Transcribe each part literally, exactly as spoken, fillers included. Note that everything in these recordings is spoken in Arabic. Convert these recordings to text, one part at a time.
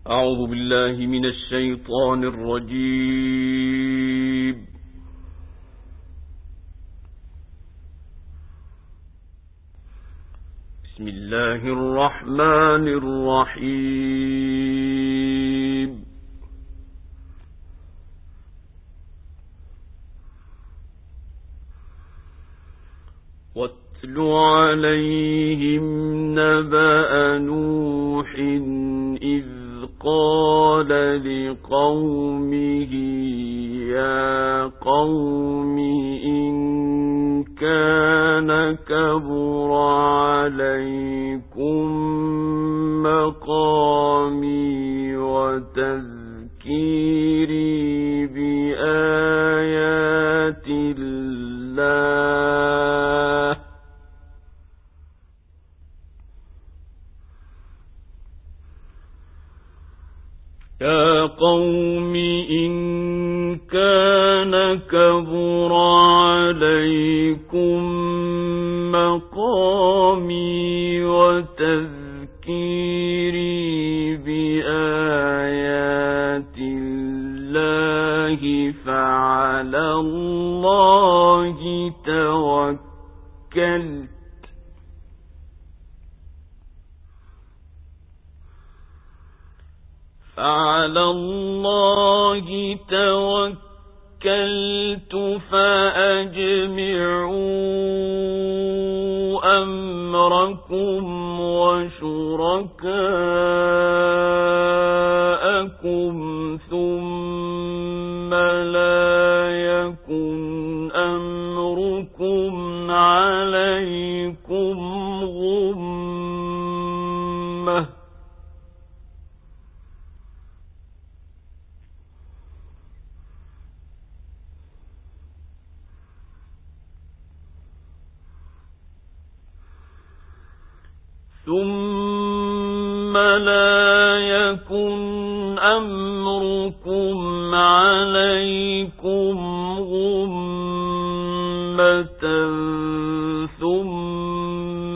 أعوذ بالله من الشيطان الرجيم. بسم الله الرحمن الرحيم. واتل عليهم نبأ نوح إذ قال لقومه يا قوم إن كان كبر عليكم مقامي وتذكيري بآيات الله يا قوم إن كان كبر عليكم مقامي وتذكيري بآيات الله فعلى الله توكلت فعلى الله توكلت فأجمعوا أمركم وشركاءكم ثم لا يكن أمركم عليكم غمة ثم لا يكن أمركم عليكم غمة ثم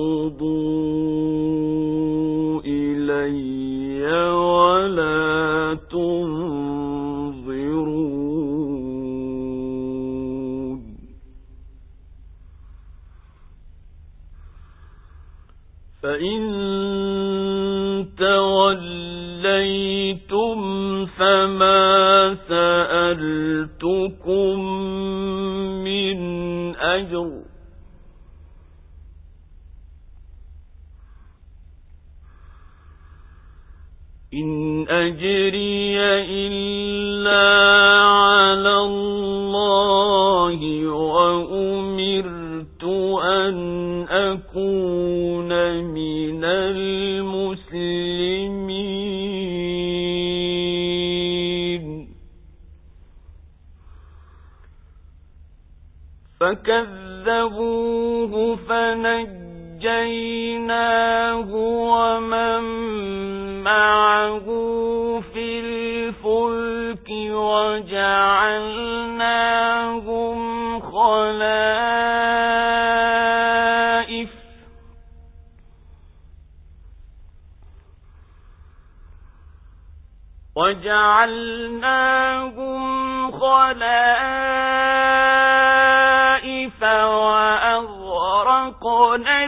قضوا إلي ولا تنظرون. فإن توليتم فما سألتكم من أجر إن أجري إلا على الله وأمرت أن أكون من المسلمين. فكذبوه فنجيناه ومن معه في الفلك وجعلناهم خلائف وجعلناهم خلائف وأغرقنا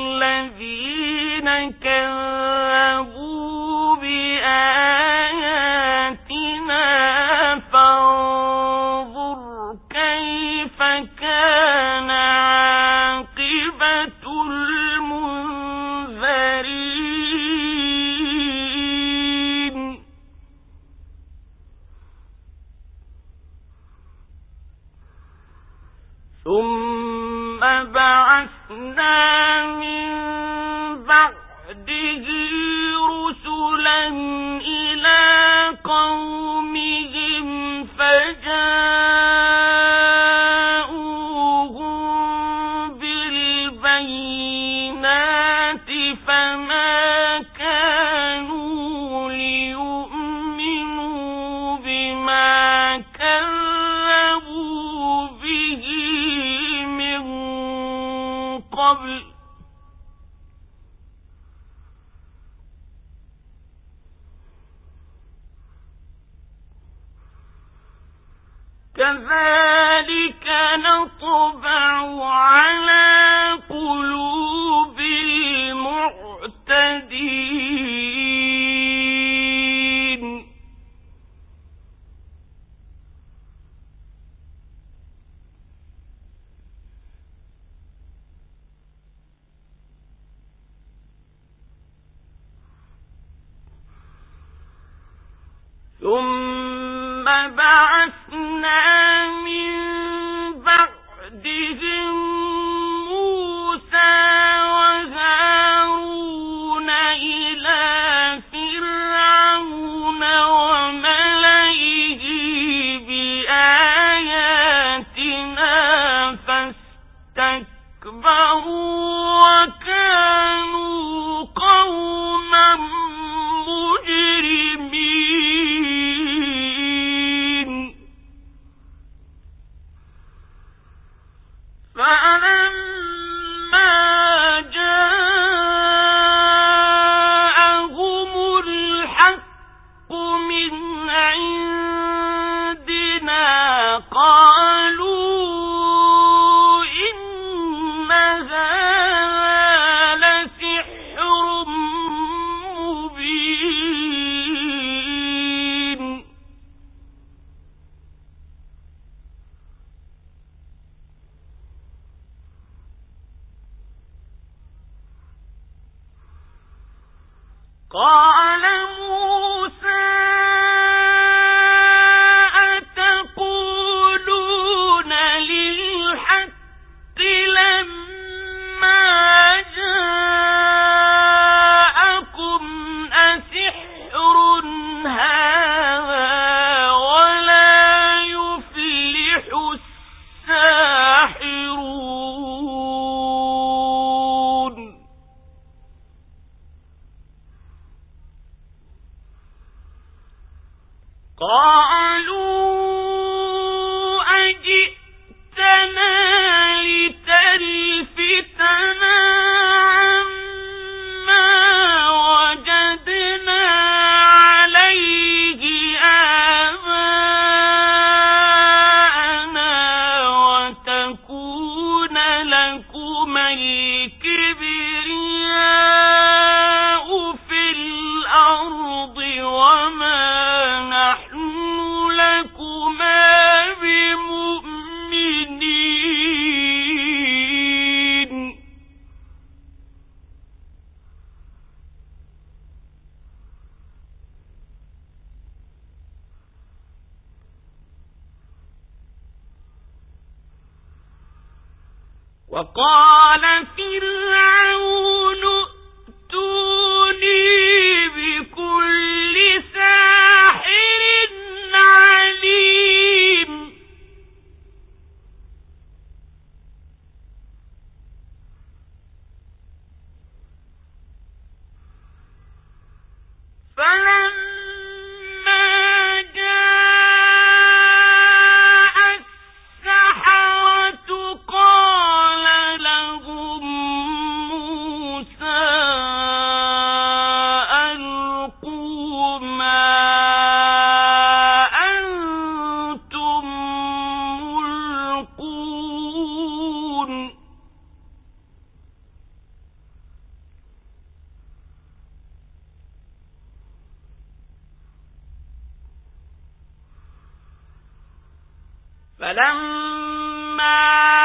الذين كذبوا بآياتنا فانظر كيف كان عاقبة المنذرين. ثم بعثنا من بعده رسلا إلى قومهم فجاءوهم بالبينات فما كانوا ليؤمنوا بما كذبوا به من قبل كذلك نطبع على قلوب المعتدين ثم بعثنا من بعدهم موسى وهارون إلى فرعون وملئه بآياتنا فاستكبروا وكانوا قوما مجرمين فلما جاءهم الحق من عندنا قالوا إن هذا لسحر مبين قال موسى أتقولون للحق لما جاءكم أسحر هذا ولا يفلح الساحرون قالوا أجئتنا لتلفتنا عما وجدنا عليه آباءنا وتكون لكما الكبرياء في الأرض وما نحن لكما بمؤمنين وقال فرعون ائتوني بكل ساحر عليم فلما جاء السحرة قال لهم موسى ألقوا ما أنتم ملقون فلما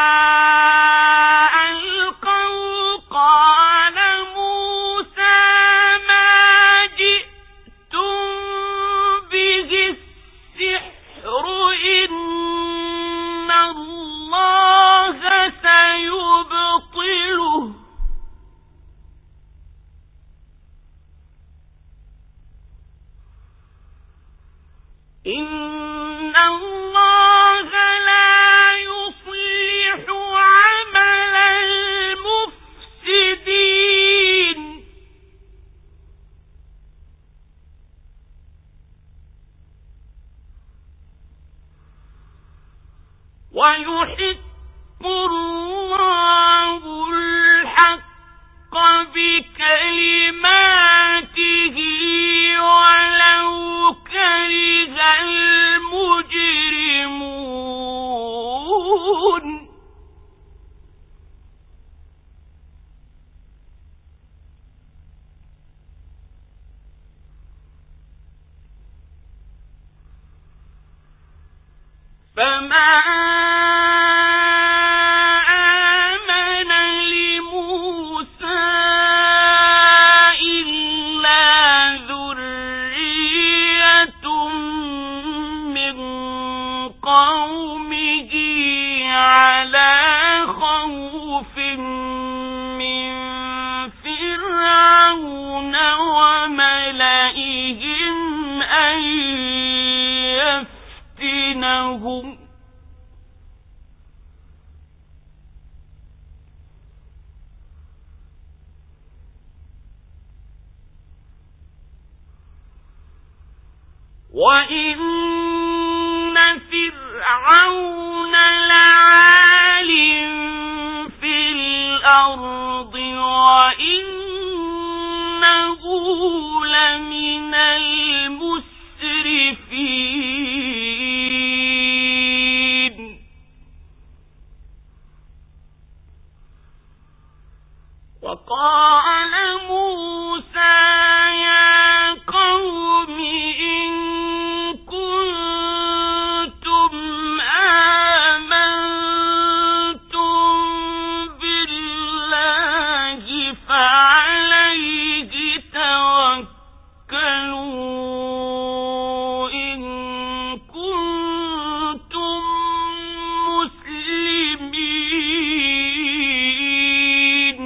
ألقوا قال موسى ما جئتم به السحر إن الله سيبطله إن الله لا يصلح عمل المفسدين ويحق الله الحق بكلماته ولو كره المجرمون فما آمن لموسى إلا ذرية من قومه على خوف من فرعون وملئهم أن يفتنهم وَإِنَّ فِرْعَوْنَ لَعَالٍ فِي الْأَرْضِ وَإِنَّهُ لَمِنَ الْمُسْرِفِينَ وَقَالَ مُوسَى يَا قَوْمِ إِن كُنتُمْ آمَنتُم بِاللَّهِ فَعَلَيْهِ تَوَكَّلُوا إِن كُنتُم مُّسْلِمِينَ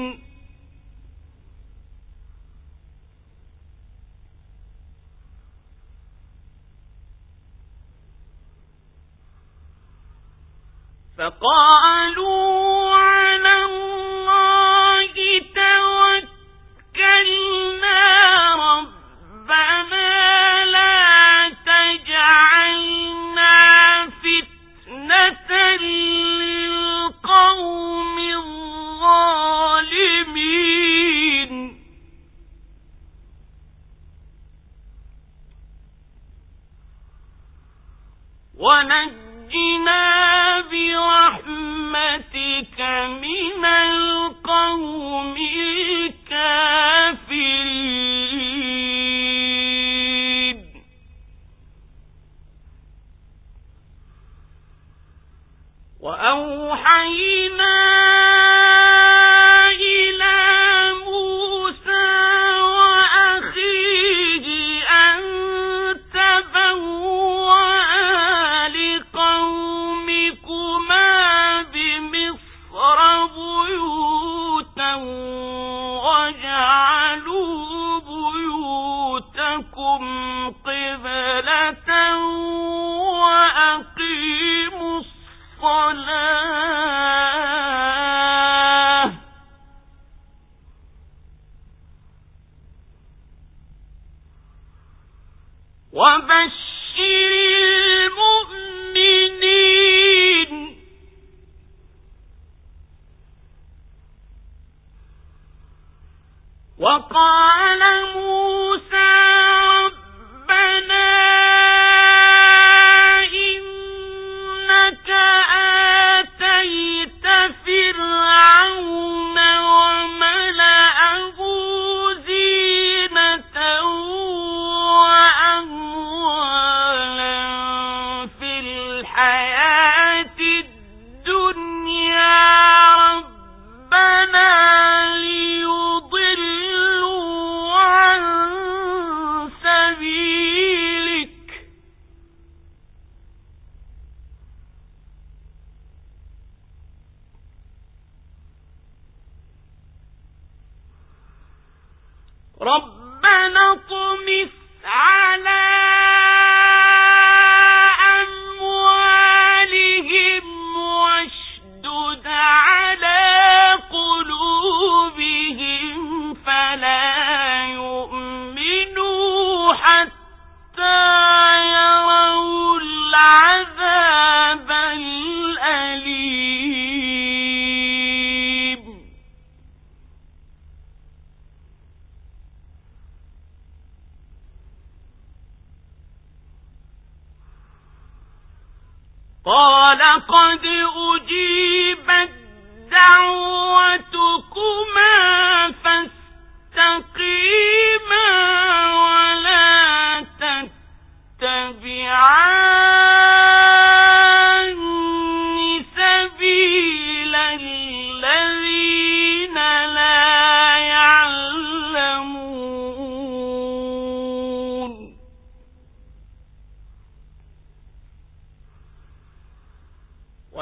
فقالوا على الله توكلنا ربنا لا تجعلنا فتنة للقوم الظالمين ونجنا برحمتك من القوم الكافرين وأوحينا إلى موسى وأخيه أن تبوأ لقومكما بمصر بيوتا وجعلوا بيوتكم قبلة وأقيموا الصلاة وبشر المؤمنين وقال موسى ربنا إنك آتيت فرعون وملأه زينة وأموالا في الحياة الدنيا ربنا ليضلوا عن سبيلك ربنا اطمس على أموالهم واشدد على قلوبهم فلا يؤمنوا حتى يروا العذاب الأليم قال قد أجيبت دعوتكما فاستقيما ولا تتبعان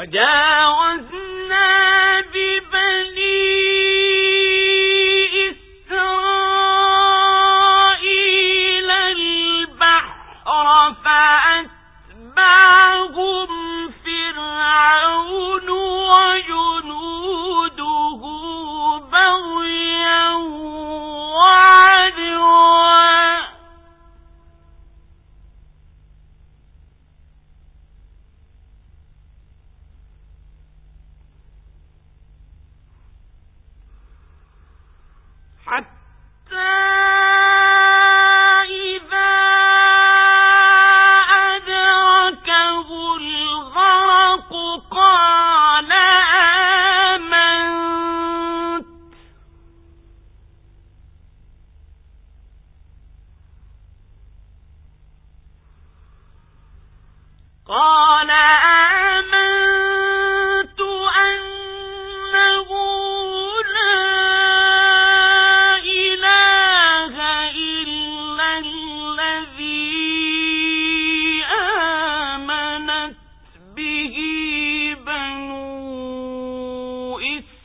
وجاوزنا ببني إسرائيل البحر فأتبعهم فرعون وجنوده بغيا وعدوا حتى إذا أدركه الغرق قال آمنت قال آمنت أنه لا إله إلا الذي آمنت به بنو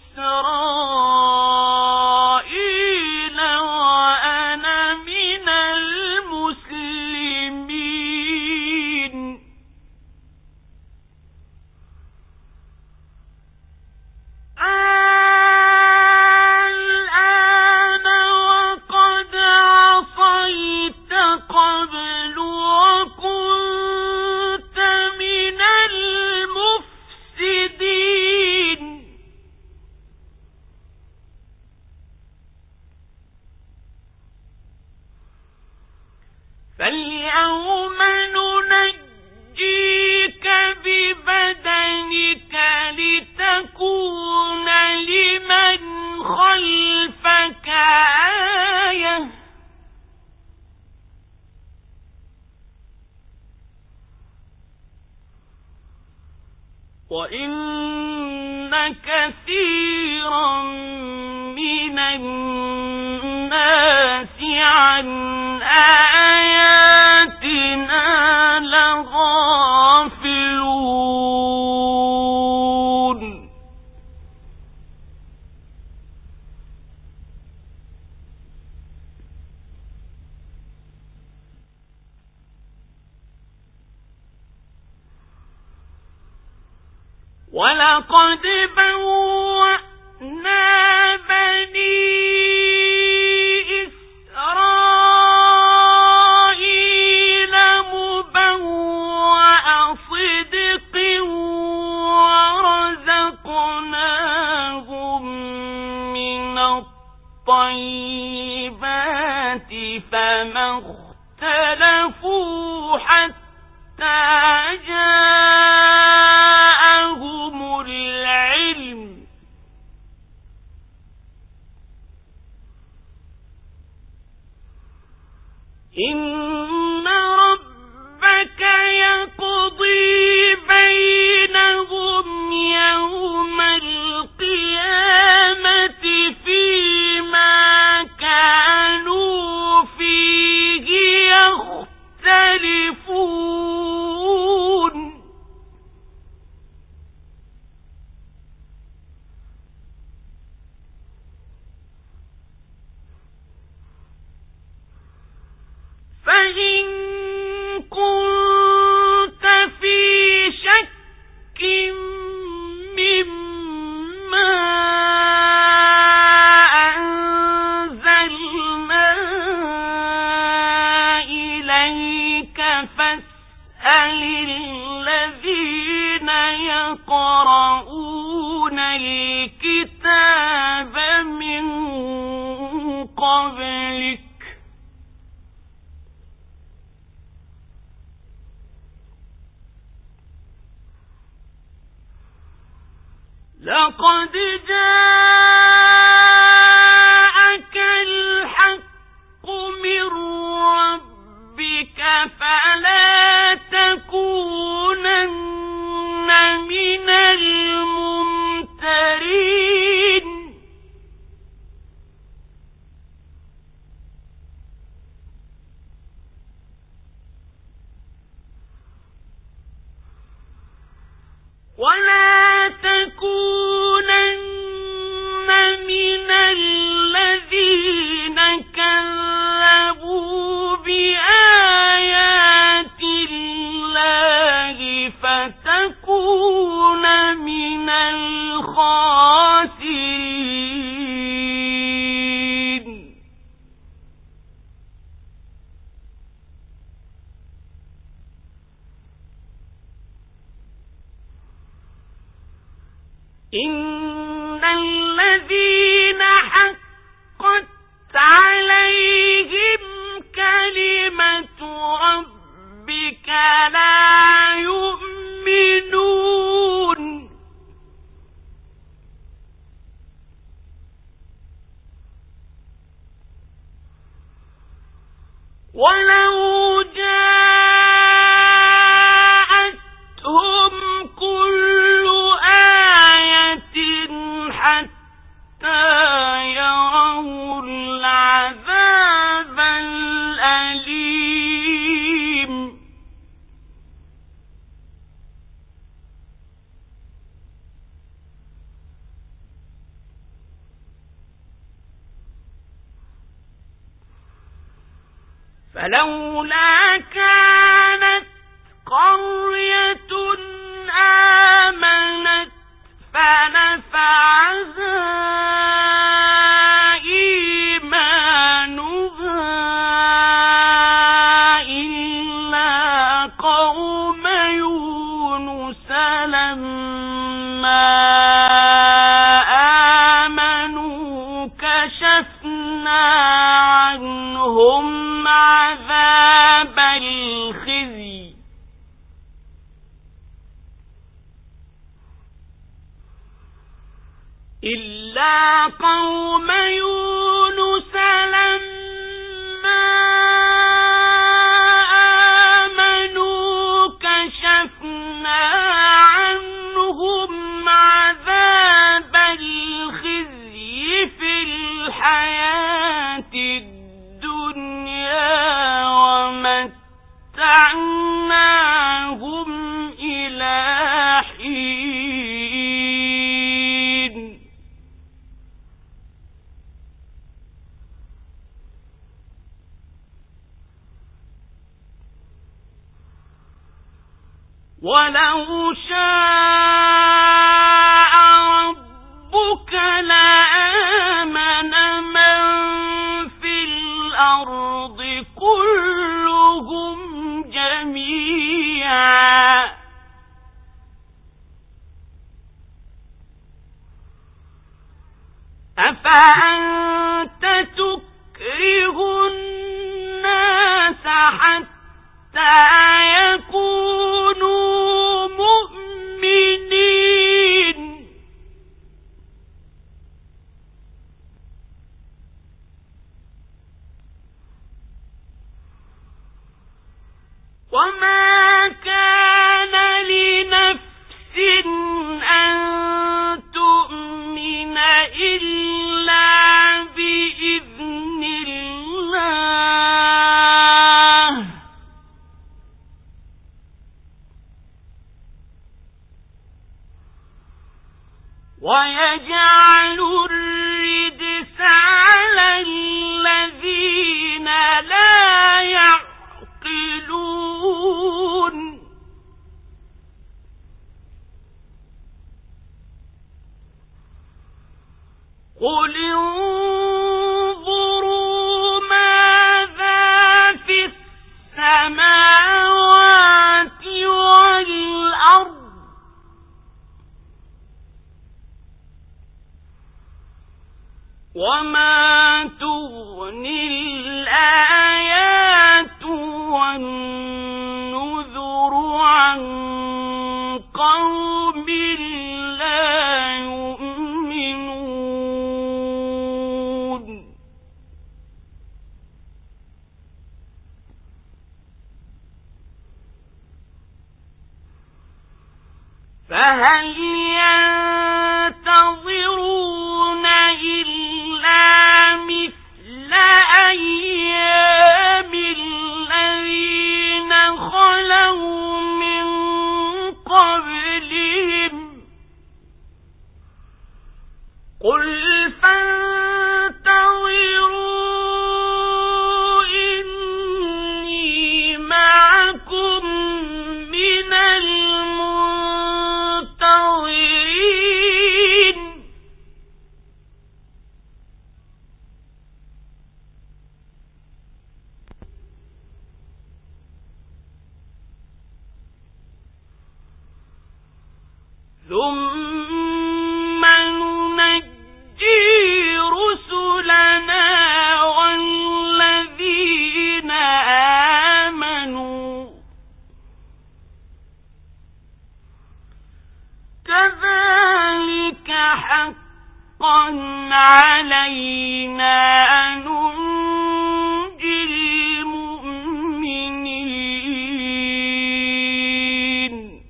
إسرائيل وأنا من المسلمين. الآن وقد عصيت قبل وكنت من المفسدين فاليوم ننجيك ببدنك لتكون لمن خلفك آية وإن كثيرا من الناس عن آياتنا لغافلون. ولقد بوأنا بني إسرائيل مبوأ صدق ورزقناهم من الطيبات فما اختلفوا حتى جاءهم العلم إن ربك يقضي بينهم يوم القيامة فيما كانوا فيه يختلفون. فإن كنت في شك مما أنزلنا إليك فاسأل الذين يقرؤون الكتاب من قبلك لقد جاءك الحق من ربك فلا تكونن من الممترين. ولا تكونن من الذين كذبوا بآيات الله فتكون من الخاسرين. إن الذين حقت عليهم كلمة ربك لا يؤمنون ولو جاءتهم كل آية حتى يروا العذاب الأليم فلولا كانت قرية آمنت فنفعها إيمانها إلا قوم يونس لما آمنوا كشفنا عنهم عذاب الخزي إلا قوم يونس لما آمنوا كشفنا عنهم عذاب الخزي في الحياة الدنيا ومتعناهم إلى حين. ولو شاء ربك لآمن من في الأرض كلهم جميعا أفأنت تكره الناس حتى يكونوا مؤمنين وما كان لنفس أن تؤمن إلا بإذن الله ويجعل الرجس على الذين لا يعقلون قل انظروا ماذا في السماوات والأرض وما تغني الآيات والنذر عن قوم لا يؤمنون فهل ينتظرون إلا مثل أيام الذين خلوا من قبلهم ثم ننجي رسلنا والذين آمنوا كذلك حقا علينا ننجي المؤمنين.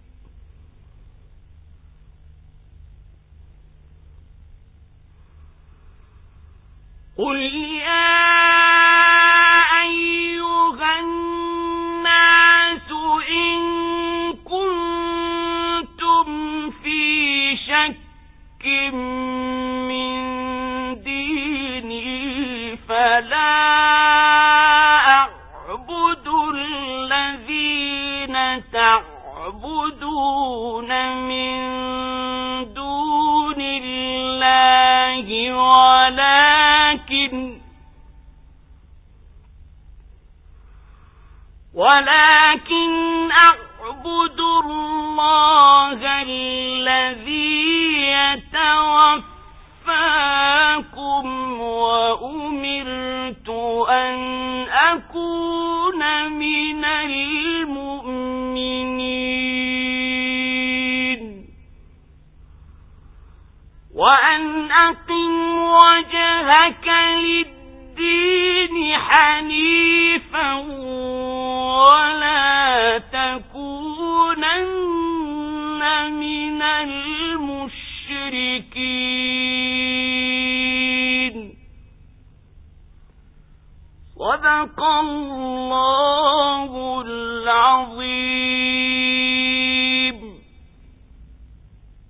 قل يا أيها الناس إن كنتم في شك من ديني فلا أعبد الذين تعبدون من دون الله ولكن ولكن أعبد الله الذي يتوفاكم وأمرت أن أكون من المؤمنين وأن أقم وجهك للدين حنيفا